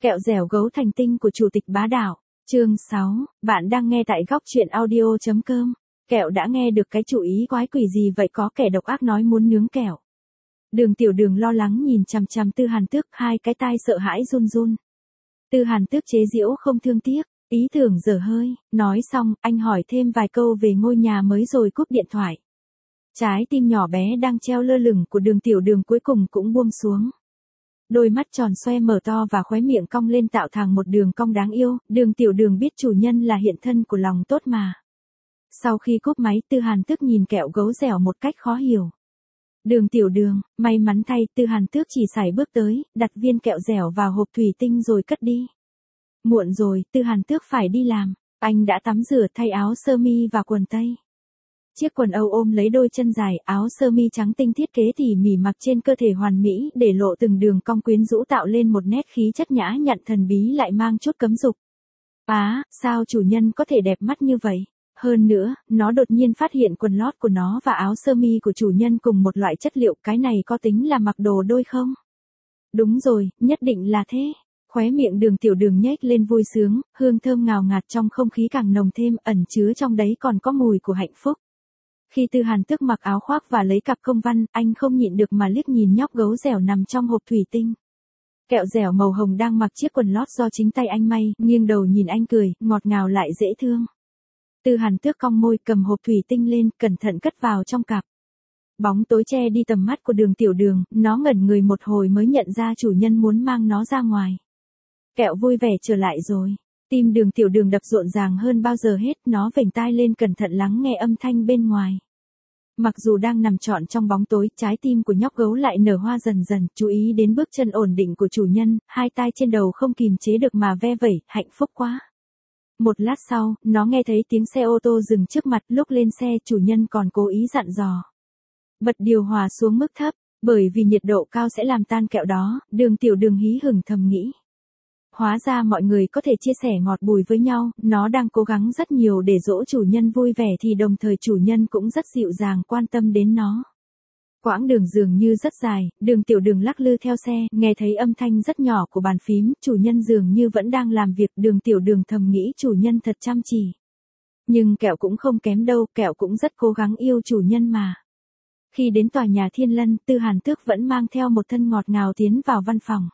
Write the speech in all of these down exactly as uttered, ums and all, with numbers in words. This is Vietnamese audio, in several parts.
Kẹo dẻo gấu thành tinh của Chủ tịch Bá Đạo. Chương sáu, bạn đang nghe tại góc truyện audio chấm com. Kẹo đã nghe được cái chủ ý quái quỷ gì vậy, có kẻ độc ác nói muốn nướng kẹo. Đường Tiểu Đường lo lắng nhìn chằm chằm Tư Hàn Tước, hai cái tai sợ hãi run run. Tư Hàn Tước chế giễu không thương tiếc, ý tưởng dở hơi, nói xong, anh hỏi thêm vài câu về ngôi nhà mới rồi cúp điện thoại. Trái tim nhỏ bé đang treo lơ lửng của Đường Tiểu Đường cuối cùng cũng buông xuống. Đôi mắt tròn xoe mở to và khóe miệng cong lên tạo thành một đường cong đáng yêu, Đường Tiểu Đường biết chủ nhân là hiện thân của lòng tốt mà. Sau khi cúp máy, Tư Hàn Tước nhìn kẹo gấu dẻo một cách khó hiểu. Đường Tiểu Đường, may mắn thay, Tư Hàn Tước chỉ sải bước tới, đặt viên kẹo dẻo vào hộp thủy tinh rồi cất đi. Muộn rồi, Tư Hàn Tước phải đi làm, anh đã tắm rửa thay áo sơ mi và quần tây. Chiếc quần âu ôm lấy đôi chân dài, áo sơ mi trắng tinh thiết kế tỉ mỉ mặc trên cơ thể hoàn mỹ, để lộ từng đường cong quyến rũ tạo lên một nét khí chất nhã nhặn thần bí lại mang chút cấm dục. Á, sao chủ nhân có thể đẹp mắt như vậy? Hơn nữa, nó đột nhiên phát hiện quần lót của nó và áo sơ mi của chủ nhân cùng một loại chất liệu, cái này có tính là mặc đồ đôi không? Đúng rồi, nhất định là thế. Khóe miệng Đường Tiểu Đường nhếch lên vui sướng, hương thơm ngào ngạt trong không khí càng nồng thêm, ẩn chứa trong đấy còn có mùi của hạnh phúc. Khi Tư Hàn Tước mặc áo khoác và lấy cặp công văn, anh không nhịn được mà liếc nhìn nhóc gấu dẻo nằm trong hộp thủy tinh. Kẹo dẻo màu hồng đang mặc chiếc quần lót do chính tay anh may, nghiêng đầu nhìn anh cười, ngọt ngào lại dễ thương. Tư Hàn Tước cong môi, cầm hộp thủy tinh lên, cẩn thận cất vào trong cặp. Bóng tối che đi tầm mắt của Đường Tiểu Đường, nó ngẩn người một hồi mới nhận ra chủ nhân muốn mang nó ra ngoài. Kẹo vui vẻ trở lại rồi. Tim Đường Tiểu Đường đập rộn ràng hơn bao giờ hết, nó vểnh tai lên cẩn thận lắng nghe âm thanh bên ngoài. Mặc dù đang nằm trọn trong bóng tối, trái tim của nhóc gấu lại nở hoa dần dần, chú ý đến bước chân ổn định của chủ nhân, hai tai trên đầu không kìm chế được mà ve vẩy, hạnh phúc quá. Một lát sau, nó nghe thấy tiếng xe ô tô dừng trước mặt, lúc lên xe chủ nhân còn cố ý dặn dò. Bật điều hòa xuống mức thấp, bởi vì nhiệt độ cao sẽ làm tan kẹo đó, Đường Tiểu Đường hí hửng thầm nghĩ. Hóa ra mọi người có thể chia sẻ ngọt bùi với nhau, nó đang cố gắng rất nhiều để dỗ chủ nhân vui vẻ thì đồng thời chủ nhân cũng rất dịu dàng quan tâm đến nó. Quãng đường dường như rất dài, Đường Tiểu Đường lắc lư theo xe, nghe thấy âm thanh rất nhỏ của bàn phím, chủ nhân dường như vẫn đang làm việc, Đường Tiểu Đường thầm nghĩ chủ nhân thật chăm chỉ. Nhưng kẹo cũng không kém đâu, kẹo cũng rất cố gắng yêu chủ nhân mà. Khi đến tòa nhà Thiên Lân, Tư Hàn Tước vẫn mang theo một thân ngọt ngào tiến vào văn phòng.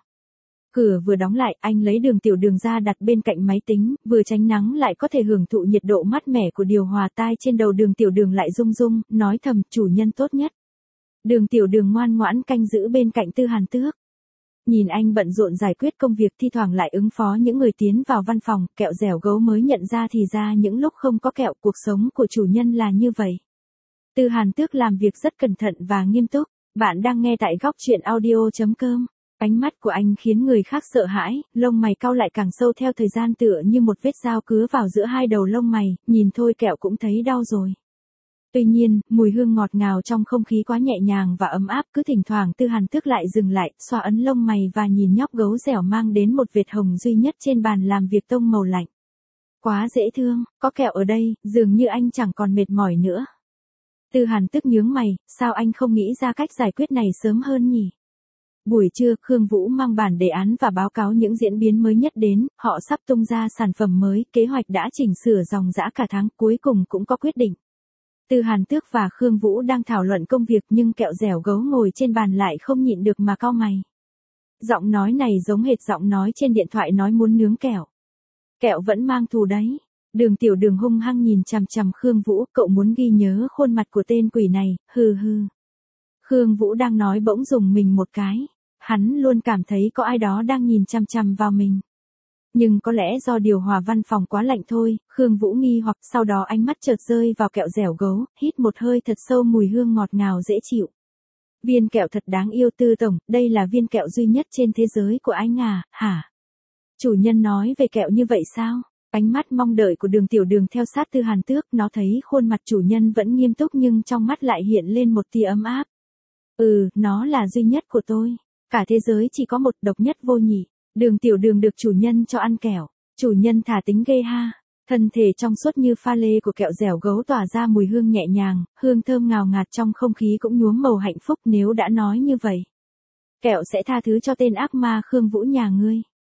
Cửa vừa đóng lại, anh lấy Đường Tiểu Đường ra đặt bên cạnh máy tính, vừa tránh nắng lại có thể hưởng thụ nhiệt độ mát mẻ của điều hòa, tai trên đầu Đường Tiểu Đường lại rung rung, nói thầm, chủ nhân tốt nhất. Đường Tiểu Đường ngoan ngoãn canh giữ bên cạnh Tư Hàn Tước. Nhìn anh bận rộn giải quyết công việc, thi thoảng lại ứng phó những người tiến vào văn phòng, kẹo dẻo gấu mới nhận ra thì ra những lúc không có kẹo, cuộc sống của chủ nhân là như vậy. Tư Hàn Tước làm việc rất cẩn thận và nghiêm túc. Bạn đang nghe tại góc truyện audio chấm com. Ánh mắt của anh khiến người khác sợ hãi, lông mày cau lại càng sâu theo thời gian tựa như một vết dao cứa vào giữa hai đầu lông mày, nhìn thôi kẹo cũng thấy đau rồi. Tuy nhiên, mùi hương ngọt ngào trong không khí quá nhẹ nhàng và ấm áp, cứ thỉnh thoảng Tư Hàn Tước lại dừng lại, xoa ấn lông mày và nhìn nhóc gấu dẻo mang đến một vệt hồng duy nhất trên bàn làm việc tông màu lạnh. Quá dễ thương, có kẹo ở đây, dường như anh chẳng còn mệt mỏi nữa. Tư Hàn Tước nhướng mày, sao anh không nghĩ ra cách giải quyết này sớm hơn nhỉ? Buổi trưa, Khương Vũ mang bản đề án và báo cáo những diễn biến mới nhất đến, họ sắp tung ra sản phẩm mới, kế hoạch đã chỉnh sửa dòng dã cả tháng, cuối cùng cũng có quyết định. Tư Hàn Tước và Khương Vũ đang thảo luận công việc nhưng kẹo dẻo gấu ngồi trên bàn lại không nhịn được mà cau mày. Giọng nói này giống hệt giọng nói trên điện thoại nói muốn nướng kẹo. Kẹo vẫn mang thù đấy. Đường Tiểu Đường hung hăng nhìn chằm chằm Khương Vũ, cậu muốn ghi nhớ khuôn mặt của tên quỷ này, hừ hừ. Khương Vũ đang nói bỗng dùng mình một cái. Hắn luôn cảm thấy có ai đó đang nhìn chằm chằm vào mình. Nhưng có lẽ do điều hòa văn phòng quá lạnh thôi, Khương Vũ nghi hoặc sau đó ánh mắt chợt rơi vào kẹo dẻo gấu, hít một hơi thật sâu mùi hương ngọt ngào dễ chịu. Viên kẹo thật đáng yêu Tư tổng, đây là viên kẹo duy nhất trên thế giới của anh à, hả? Chủ nhân nói về kẹo như vậy sao? Ánh mắt mong đợi của Đường Tiểu Đường theo sát Tư Hàn Tước, nó thấy khuôn mặt chủ nhân vẫn nghiêm túc nhưng trong mắt lại hiện lên một tia ấm áp. Ừ, nó là duy nhất của tôi. Cả thế giới chỉ có một, độc nhất vô nhị. Đường Tiểu Đường được chủ nhân cho ăn kẹo. Chủ nhân thả tính ghê ha. Thân thể trong suốt như pha lê của kẹo dẻo gấu tỏa ra mùi hương nhẹ nhàng, hương thơm ngào ngạt trong không khí cũng nhuốm màu hạnh phúc. Nếu đã nói như vậy, kẹo sẽ tha thứ cho tên ác ma Khương Vũ nhà ngươi.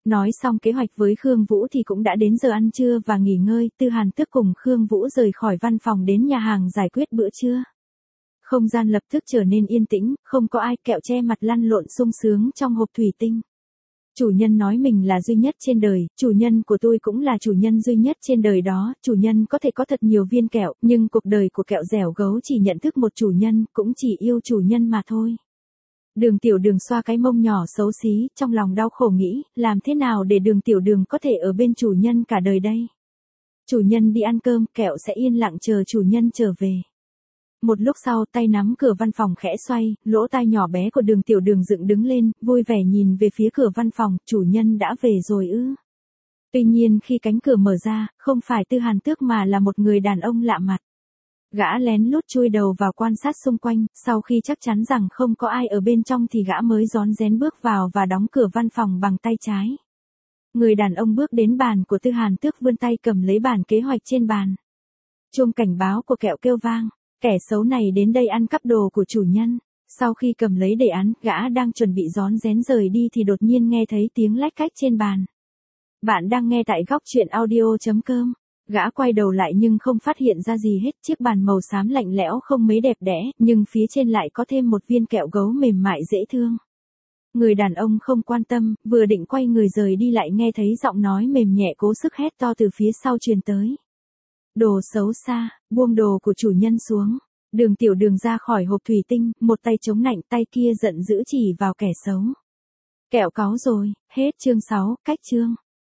Nói xong kế hoạch với Khương Vũ thì cũng đã đến giờ ăn trưa và nghỉ ngơi, Tư Hàn Tước cùng Khương Vũ rời khỏi văn phòng đến nhà hàng giải quyết bữa trưa. Không gian lập tức trở nên yên tĩnh, không có ai, Kẹo che mặt lăn lộn sung sướng trong hộp thủy tinh. Chủ nhân nói mình là duy nhất trên đời, chủ nhân của tôi cũng là chủ nhân duy nhất trên đời đó, chủ nhân có thể có thật nhiều viên kẹo, nhưng cuộc đời của Kẹo dẻo gấu chỉ nhận thức một chủ nhân, cũng chỉ yêu chủ nhân mà thôi. Đường Tiểu Đường xoa cái mông nhỏ xấu xí, trong lòng đau khổ nghĩ, làm thế nào để Đường Tiểu Đường có thể ở bên chủ nhân cả đời đây? Chủ nhân đi ăn cơm, Kẹo sẽ yên lặng chờ chủ nhân trở về. Một lúc sau, tay nắm cửa văn phòng khẽ xoay, lỗ tai nhỏ bé của Đường Tiểu Đường dựng đứng lên, vui vẻ nhìn về phía cửa văn phòng, chủ nhân đã về rồi ư? Tuy nhiên khi cánh cửa mở ra, không phải Tư Hàn Tước mà là một người đàn ông lạ mặt. Gã lén lút chui đầu vào quan sát xung quanh, sau khi chắc chắn rằng không có ai ở bên trong thì gã mới rón rén bước vào và đóng cửa văn phòng bằng tay trái. Người đàn ông bước đến bàn của Tư Hàn Tước, vươn tay cầm lấy bản kế hoạch trên bàn. Chuông cảnh báo của Kẹo kêu vang, kẻ xấu này đến đây ăn cắp đồ của chủ nhân. Sau khi cầm lấy đề án, gã đang chuẩn bị rón rén rời đi thì đột nhiên nghe thấy tiếng lách cách trên bàn. Bạn đang nghe tại góc truyện audio chấm com. Gã quay đầu lại nhưng không phát hiện ra gì hết, chiếc bàn màu xám lạnh lẽo không mấy đẹp đẽ, nhưng phía trên lại có thêm một viên kẹo gấu mềm mại dễ thương. Người đàn ông không quan tâm, vừa định quay người rời đi lại nghe thấy giọng nói mềm nhẹ cố sức hét to từ phía sau truyền tới. Đồ xấu xa, buông đồ của chủ nhân xuống. Đường Tiểu Đường ra khỏi hộp thủy tinh, một tay chống nạnh, tay kia giận dữ chỉ vào kẻ xấu. Kẹo cáu rồi, hết chương sáu, cách chương.